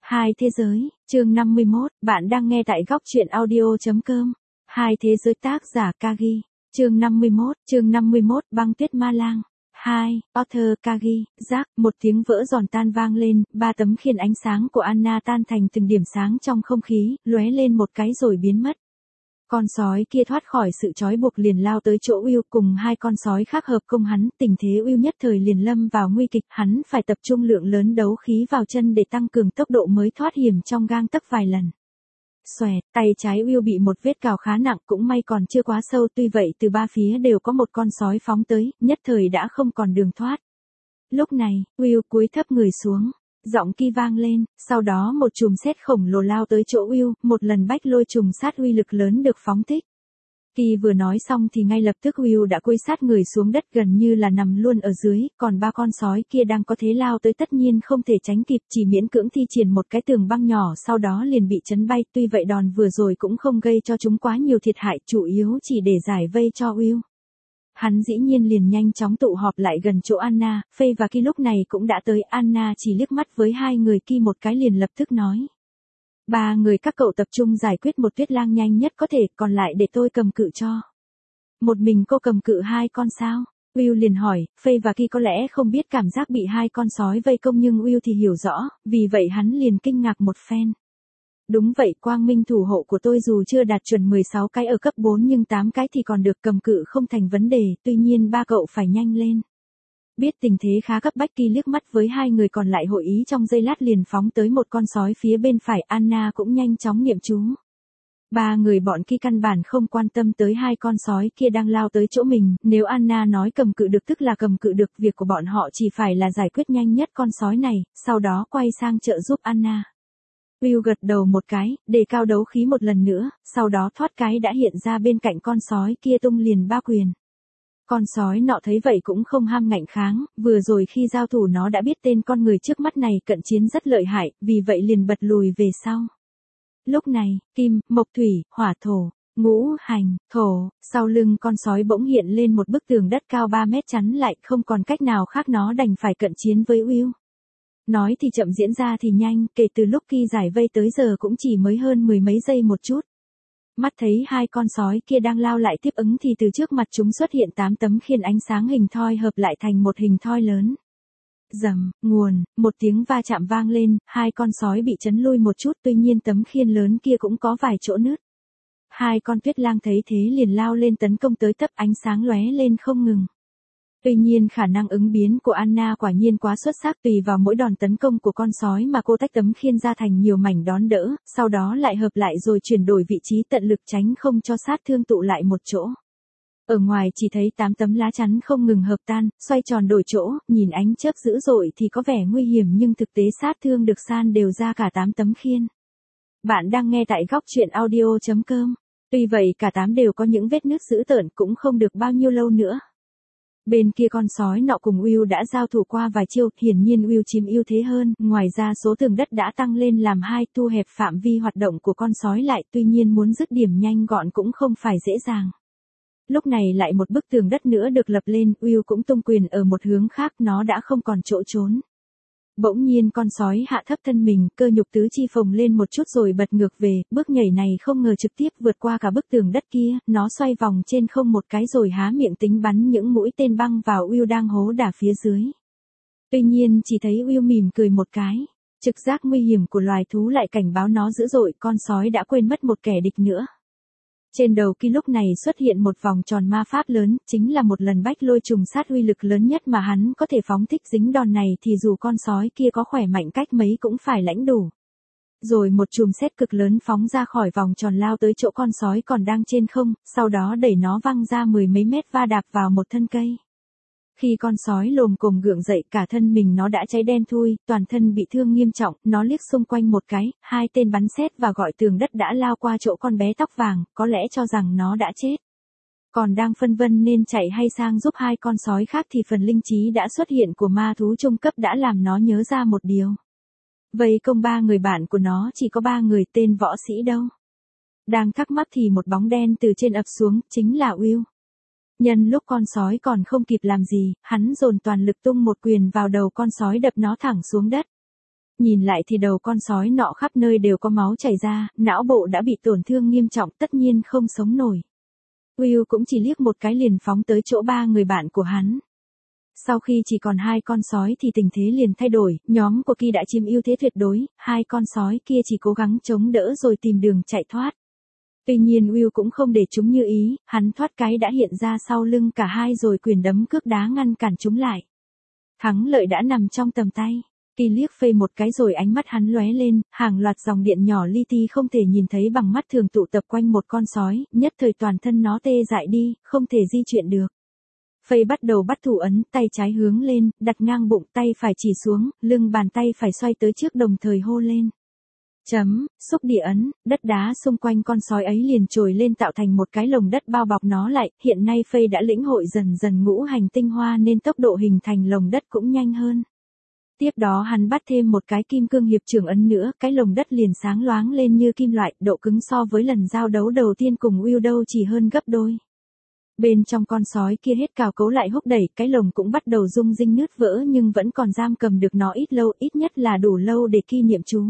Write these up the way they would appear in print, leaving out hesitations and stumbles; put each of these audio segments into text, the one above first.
Hai thế giới, chương 51, bạn đang nghe tại góc truyện audio.com. Hai thế giới tác giả Kagi. Chương 51, băng tuyết ma lang. 2, Author Kagi, rác, một tiếng vỡ giòn tan vang lên, ba tấm khiên ánh sáng của Anna tan thành từng điểm sáng trong không khí, lóe lên một cái rồi biến mất. Con sói kia thoát khỏi sự trói buộc liền lao tới chỗ Will cùng hai con sói khác hợp công hắn, tình thế Will nhất thời liền lâm vào nguy kịch, hắn phải tập trung lượng lớn đấu khí vào chân để tăng cường tốc độ mới thoát hiểm trong gang tấc vài lần. Xoẹt, tay trái Will bị một vết cào khá nặng, cũng may còn chưa quá sâu, tuy vậy từ ba phía đều có một con sói phóng tới, nhất thời đã không còn đường thoát. Lúc này, Will cúi thấp người xuống. Giọng Ki vang lên, sau đó một chùm sét khổng lồ lao tới chỗ Will, một lần bách lôi trùng sát uy lực lớn được phóng thích. Ki vừa nói xong thì ngay lập tức Will đã cúi sát người xuống đất gần như là nằm luôn ở dưới, còn ba con sói kia đang có thế lao tới tất nhiên không thể tránh kịp, chỉ miễn cưỡng thi triển một cái tường băng nhỏ sau đó liền bị chấn bay, tuy vậy đòn vừa rồi cũng không gây cho chúng quá nhiều thiệt hại, chủ yếu chỉ để giải vây cho Will. Hắn dĩ nhiên liền nhanh chóng tụ họp lại gần chỗ Anna, Faye và Ki lúc này cũng đã tới. Anna chỉ liếc mắt với hai người Ki một cái liền lập tức nói. Ba người các cậu tập trung giải quyết một tuyết lang nhanh nhất có thể, còn lại để tôi cầm cự cho. Một mình cô cầm cự hai con sao? Will liền hỏi, Faye và Ki có lẽ không biết cảm giác bị hai con sói vây công nhưng Will thì hiểu rõ, vì vậy hắn liền kinh ngạc một phen. Đúng vậy, quang minh thủ hộ của tôi dù chưa đạt chuẩn 16 cái ở cấp 4 nhưng 8 cái thì còn được, cầm cự không thành vấn đề, tuy nhiên ba cậu phải nhanh lên. Biết tình thế khá cấp bách, Ki liếc mắt với hai người còn lại hội ý trong giây lát liền phóng tới một con sói phía bên phải. Anna cũng nhanh chóng niệm chú. Ba người bọn Ki căn bản không quan tâm tới hai con sói kia đang lao tới chỗ mình, nếu Anna nói cầm cự được tức là cầm cự được, việc của bọn họ chỉ phải là giải quyết nhanh nhất con sói này, sau đó quay sang trợ giúp Anna. Will gật đầu một cái, đề cao đấu khí một lần nữa, sau đó thoát cái đã hiện ra bên cạnh con sói kia tung liền ba quyền. Con sói nọ thấy vậy cũng không ham ngạnh kháng, vừa rồi khi giao thủ nó đã biết tên con người trước mắt này cận chiến rất lợi hại, vì vậy liền bật lùi về sau. Lúc này, kim, mộc thủy, hỏa thổ, ngũ, hành, thổ, sau lưng con sói bỗng hiện lên một bức tường đất cao 3 mét chắn lại, không còn cách nào khác nó đành phải cận chiến với Will. Nói thì chậm diễn ra thì nhanh, kể từ lúc Ki giải vây tới giờ cũng chỉ mới hơn 10 mấy giây một chút. Mắt thấy hai con sói kia đang lao lại tiếp ứng thì từ trước mặt chúng xuất hiện 8 tấm khiên ánh sáng hình thoi hợp lại thành một hình thoi lớn. Rầm, nguồn, một tiếng va chạm vang lên, hai con sói bị chấn lui một chút, tuy nhiên tấm khiên lớn kia cũng có vài chỗ nứt. Hai con tuyết lang thấy thế liền lao lên tấn công tới tấp, ánh sáng lóe lên không ngừng. Tuy nhiên khả năng ứng biến của Anna quả nhiên quá xuất sắc, tùy vào mỗi đòn tấn công của con sói mà cô tách tấm khiên ra thành nhiều mảnh đón đỡ, sau đó lại hợp lại rồi chuyển đổi vị trí tận lực tránh không cho sát thương tụ lại một chỗ. Ở ngoài chỉ thấy 8 tấm lá chắn không ngừng hợp tan, xoay tròn đổi chỗ, nhìn ánh chớp dữ dội thì có vẻ nguy hiểm nhưng thực tế sát thương được san đều ra cả 8 tấm khiên. Bạn đang nghe tại góc truyện audio.com. Tuy vậy cả 8 đều có những vết nứt dữ tợn, cũng không được bao nhiêu lâu nữa. Bên kia con sói nọ cùng Will đã giao thủ qua vài chiêu, hiển nhiên Will chiếm ưu thế hơn, ngoài ra số tường đất đã tăng lên làm 2, thu hẹp phạm vi hoạt động của con sói lại, tuy nhiên muốn dứt điểm nhanh gọn cũng không phải dễ dàng. Lúc này lại một bức tường đất nữa được lập lên, Will cũng tung quyền ở một hướng khác, nó đã không còn chỗ trốn. Bỗng nhiên con sói hạ thấp thân mình, cơ nhục tứ chi phồng lên một chút rồi bật ngược về, bước nhảy này không ngờ trực tiếp vượt qua cả bức tường đất kia, nó xoay vòng trên không một cái rồi há miệng tính bắn những mũi tên băng vào Will đang hố đả phía dưới. Tuy nhiên chỉ thấy Will mỉm cười một cái, trực giác nguy hiểm của loài thú lại cảnh báo nó dữ dội, con sói đã quên mất một kẻ địch nữa. Trên đầu Ki lúc này xuất hiện một vòng tròn ma pháp lớn, chính là một lần bách lôi trùng sát uy lực lớn nhất mà hắn có thể phóng thích, dính đòn này thì dù con sói kia có khỏe mạnh cách mấy cũng phải lãnh đủ. Rồi một chùm sét cực lớn phóng ra khỏi vòng tròn lao tới chỗ con sói còn đang trên không, sau đó đẩy nó văng ra 10 mấy mét va đạp vào một thân cây. Khi con sói lồm cồm gượng dậy cả thân mình nó đã cháy đen thui, toàn thân bị thương nghiêm trọng, nó liếc xung quanh một cái, 2 tên bắn sét và gọi tường đất đã lao qua chỗ con bé tóc vàng, có lẽ cho rằng nó đã chết. Còn đang phân vân nên chạy hay sang giúp hai con sói khác thì phần linh trí đã xuất hiện của ma thú trung cấp đã làm nó nhớ ra một điều. Vây công 3 người bạn của nó chỉ có 3 người, tên võ sĩ đâu. Đang thắc mắc thì một bóng đen từ trên ập xuống, chính là Will. Nhân lúc con sói còn không kịp làm gì, hắn dồn toàn lực tung một quyền vào đầu con sói đập nó thẳng xuống đất. Nhìn lại thì đầu con sói nọ khắp nơi đều có máu chảy ra, não bộ đã bị tổn thương nghiêm trọng, tất nhiên không sống nổi. Will cũng chỉ liếc một cái liền phóng tới chỗ ba người bạn của hắn. Sau khi chỉ còn hai con sói thì tình thế liền thay đổi, nhóm của Kỳ đã chiếm ưu thế tuyệt đối, hai con sói kia chỉ cố gắng chống đỡ rồi tìm đường chạy thoát. Tuy nhiên Will cũng không để chúng như ý, hắn thoát cái đã hiện ra sau lưng cả hai rồi quyền đấm cước đá ngăn cản chúng lại. Thắng lợi đã nằm trong tầm tay. Kỳ liếc Faye một cái rồi ánh mắt hắn lóe lên, hàng loạt dòng điện nhỏ li ti không thể nhìn thấy bằng mắt thường tụ tập quanh một con sói, nhất thời toàn thân nó tê dại đi, không thể di chuyển được. Faye bắt đầu bắt thủ ấn, tay trái hướng lên, đặt ngang bụng, tay phải chỉ xuống, lưng bàn tay phải xoay tới trước đồng thời hô lên. Xúc địa ấn, đất đá xung quanh con sói ấy liền trồi lên tạo thành một cái lồng đất bao bọc nó lại, hiện nay Faye đã lĩnh hội dần dần ngũ hành tinh hoa nên tốc độ hình thành lồng đất cũng nhanh hơn. Tiếp đó hắn bắt thêm một cái kim cương hiệp trưởng ấn nữa, cái lồng đất liền sáng loáng lên như kim loại, độ cứng so với lần giao đấu đầu tiên cùng Will đâu chỉ hơn gấp đôi. Bên trong con sói kia hết cào cấu lại húc đẩy, cái lồng cũng bắt đầu rung rinh nứt vỡ nhưng vẫn còn giam cầm được nó ít lâu, ít nhất là đủ lâu để Kỳ niệm chú.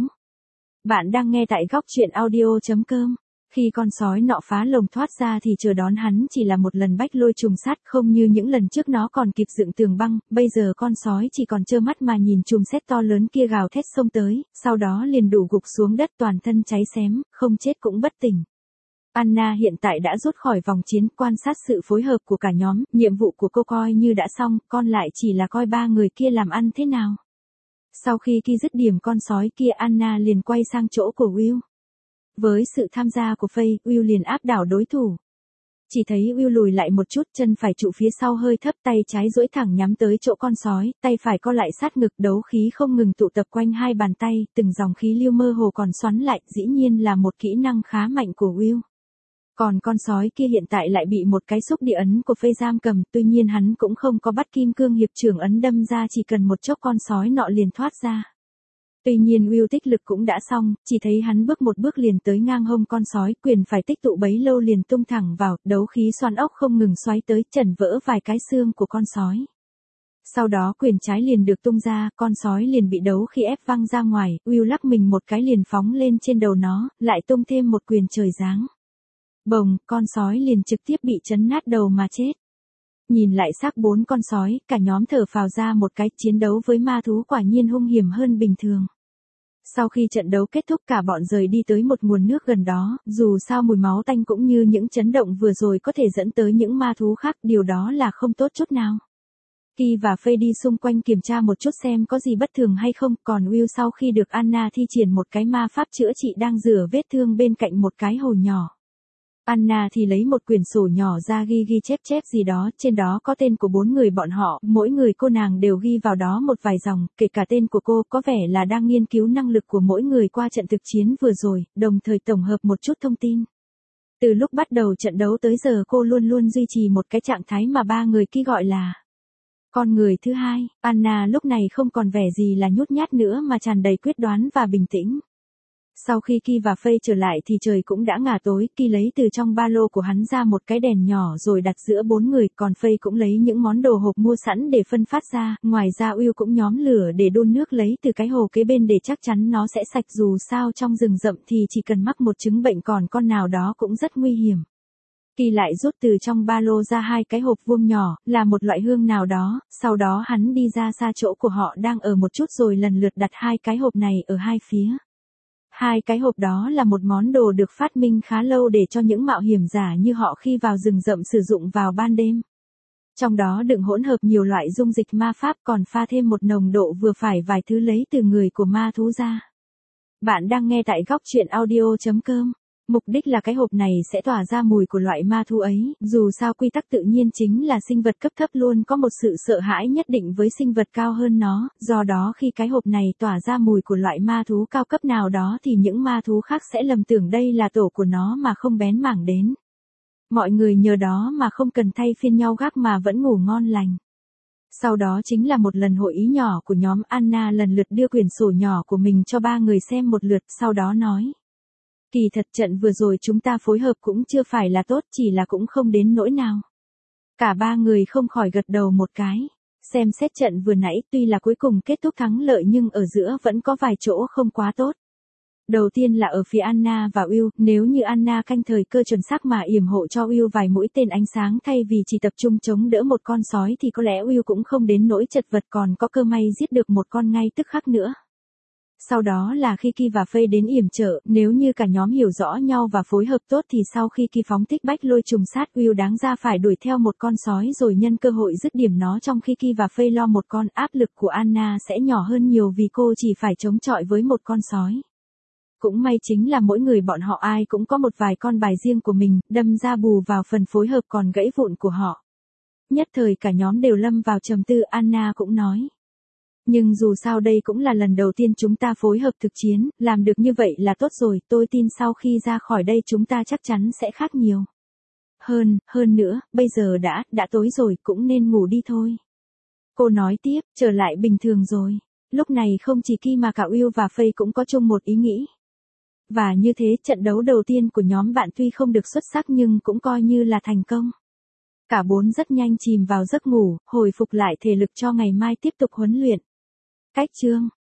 Bạn đang nghe tại góc truyện audio.com. Khi con sói nọ phá lồng thoát ra thì chờ đón hắn chỉ là một lần bách lôi trùng sát, không như những lần trước nó còn kịp dựng tường băng, bây giờ con sói chỉ còn trơ mắt mà nhìn chùm sét to lớn kia gào thét xông tới, sau đó liền đổ gục xuống đất toàn thân cháy xém, không chết cũng bất tỉnh. Anna hiện tại đã rút khỏi vòng chiến, quan sát sự phối hợp của cả nhóm, nhiệm vụ của cô coi như đã xong, còn lại chỉ là coi ba người kia làm ăn thế nào. Sau khi Kỳ dứt điểm con sói kia, Anna liền quay sang chỗ của Will. Với sự tham gia của Faye, Will liền áp đảo đối thủ. Chỉ thấy Will lùi lại một chút, chân phải trụ phía sau hơi thấp, tay trái duỗi thẳng nhắm tới chỗ con sói, tay phải co lại sát ngực, đấu khí không ngừng tụ tập quanh hai bàn tay, từng dòng khí lưu mơ hồ còn xoắn lại, dĩ nhiên là một kỹ năng khá mạnh của Will. Còn con sói kia hiện tại lại bị một cái xúc địa ấn của Faye giam cầm, tuy nhiên hắn cũng không có bắt kim cương hiệp trưởng ấn đâm ra, chỉ cần một chốc con sói nọ liền thoát ra. Tuy nhiên Will tích lực cũng đã xong, chỉ thấy hắn bước một bước liền tới ngang hông con sói, quyền phải tích tụ bấy lâu liền tung thẳng vào, đấu khí xoắn ốc không ngừng xoáy tới, chẩn vỡ vài cái xương của con sói. Sau đó quyền trái liền được tung ra, con sói liền bị đấu khí ép văng ra ngoài, Will lắc mình một cái liền phóng lên trên đầu nó, lại tung thêm một quyền trời giáng. Bồng, con sói liền trực tiếp bị chấn nát đầu mà chết. Nhìn lại xác bốn con sói, cả nhóm thở phào ra một cái, chiến đấu với ma thú quả nhiên hung hiểm hơn bình thường. Sau khi trận đấu kết thúc cả bọn rời đi tới một nguồn nước gần đó, dù sao mùi máu tanh cũng như những chấn động vừa rồi có thể dẫn tới những ma thú khác, điều đó là không tốt chút nào. Kỳ và Faye đi xung quanh kiểm tra một chút xem có gì bất thường hay không, còn Will sau khi được Anna thi triển một cái ma pháp chữa trị đang rửa vết thương bên cạnh một cái hồ nhỏ. Anna thì lấy một quyển sổ nhỏ ra ghi chép gì đó, trên đó có tên của bốn người bọn họ, mỗi người cô nàng đều ghi vào đó một vài dòng, kể cả tên của cô, có vẻ là đang nghiên cứu năng lực của mỗi người qua trận thực chiến vừa rồi, đồng thời tổng hợp một chút thông tin. Từ lúc bắt đầu trận đấu tới giờ cô luôn luôn duy trì một cái trạng thái mà ba người kia gọi là con người thứ hai. Anna lúc này không còn vẻ gì là nhút nhát nữa mà tràn đầy quyết đoán và bình tĩnh. Sau khi Kỳ và Faye trở lại thì trời cũng đã ngả tối, Kỳ lấy từ trong ba lô của hắn ra một cái đèn nhỏ rồi đặt giữa bốn người, còn Faye cũng lấy những món đồ hộp mua sẵn để phân phát ra, ngoài ra Will cũng nhóm lửa để đun nước lấy từ cái hồ kế bên để chắc chắn nó sẽ sạch, dù sao trong rừng rậm thì chỉ cần mắc một chứng bệnh còn con nào đó cũng rất nguy hiểm. Kỳ lại rút từ trong ba lô ra hai cái hộp vuông nhỏ, là một loại hương nào đó, sau đó hắn đi ra xa chỗ của họ đang ở một chút rồi lần lượt đặt hai cái hộp này ở hai phía. Hai cái hộp đó là một món đồ được phát minh khá lâu để cho những mạo hiểm giả như họ khi vào rừng rậm sử dụng vào ban đêm. Trong đó đựng hỗn hợp nhiều loại dung dịch ma pháp còn pha thêm một nồng độ vừa phải vài thứ lấy từ người của ma thú ra. Bạn đang nghe tại góc truyện audio.com. Mục đích là cái hộp này sẽ tỏa ra mùi của loại ma thú ấy, dù sao quy tắc tự nhiên chính là sinh vật cấp thấp luôn có một sự sợ hãi nhất định với sinh vật cao hơn nó, do đó khi cái hộp này tỏa ra mùi của loại ma thú cao cấp nào đó thì những ma thú khác sẽ lầm tưởng đây là tổ của nó mà không bén mảng đến. Mọi người nhờ đó mà không cần thay phiên nhau gác mà vẫn ngủ ngon lành. Sau đó chính là một lần hội ý nhỏ của nhóm. Anna lần lượt đưa quyển sổ nhỏ của mình cho ba người xem một lượt, sau đó nói. Kỳ thật trận vừa rồi chúng ta phối hợp cũng chưa phải là tốt, chỉ là cũng không đến nỗi nào. Cả ba người không khỏi gật đầu một cái. Xem xét trận vừa nãy tuy là cuối cùng kết thúc thắng lợi nhưng ở giữa vẫn có vài chỗ không quá tốt. Đầu tiên là ở phía Anna và Will, nếu như Anna canh thời cơ chuẩn xác mà yểm hộ cho Will vài mũi tên ánh sáng thay vì chỉ tập trung chống đỡ một con sói thì có lẽ Will cũng không đến nỗi chật vật còn có cơ may giết được một con ngay tức khắc nữa. Sau đó là khi Ki và Faye đến yểm trợ, nếu như cả nhóm hiểu rõ nhau và phối hợp tốt thì sau khi Ki phóng thích bách lôi trùng sát Will đáng ra phải đuổi theo một con sói rồi nhân cơ hội dứt điểm nó trong khi Ki và Faye lo một con áp lực của Anna sẽ nhỏ hơn nhiều vì cô chỉ phải chống chọi với một con sói. Cũng may chính là mỗi người bọn họ ai cũng có một vài con bài riêng của mình, đâm ra bù vào phần phối hợp còn gãy vụn của họ. Nhất thời cả nhóm đều lâm vào trầm tư, Anna cũng nói. Nhưng dù sao đây cũng là lần đầu tiên chúng ta phối hợp thực chiến, làm được như vậy là tốt rồi, tôi tin sau khi ra khỏi đây chúng ta chắc chắn sẽ khác nhiều. Hơn nữa, bây giờ đã tối rồi cũng nên ngủ đi thôi. Cô nói tiếp, trở lại bình thường rồi. Lúc này không chỉ Ki mà cả Will và Faye cũng có chung một ý nghĩ. Và như thế trận đấu đầu tiên của nhóm bạn tuy không được xuất sắc nhưng cũng coi như là thành công. Cả bốn rất nhanh chìm vào giấc ngủ, hồi phục lại thể lực cho ngày mai tiếp tục huấn luyện. Cách chương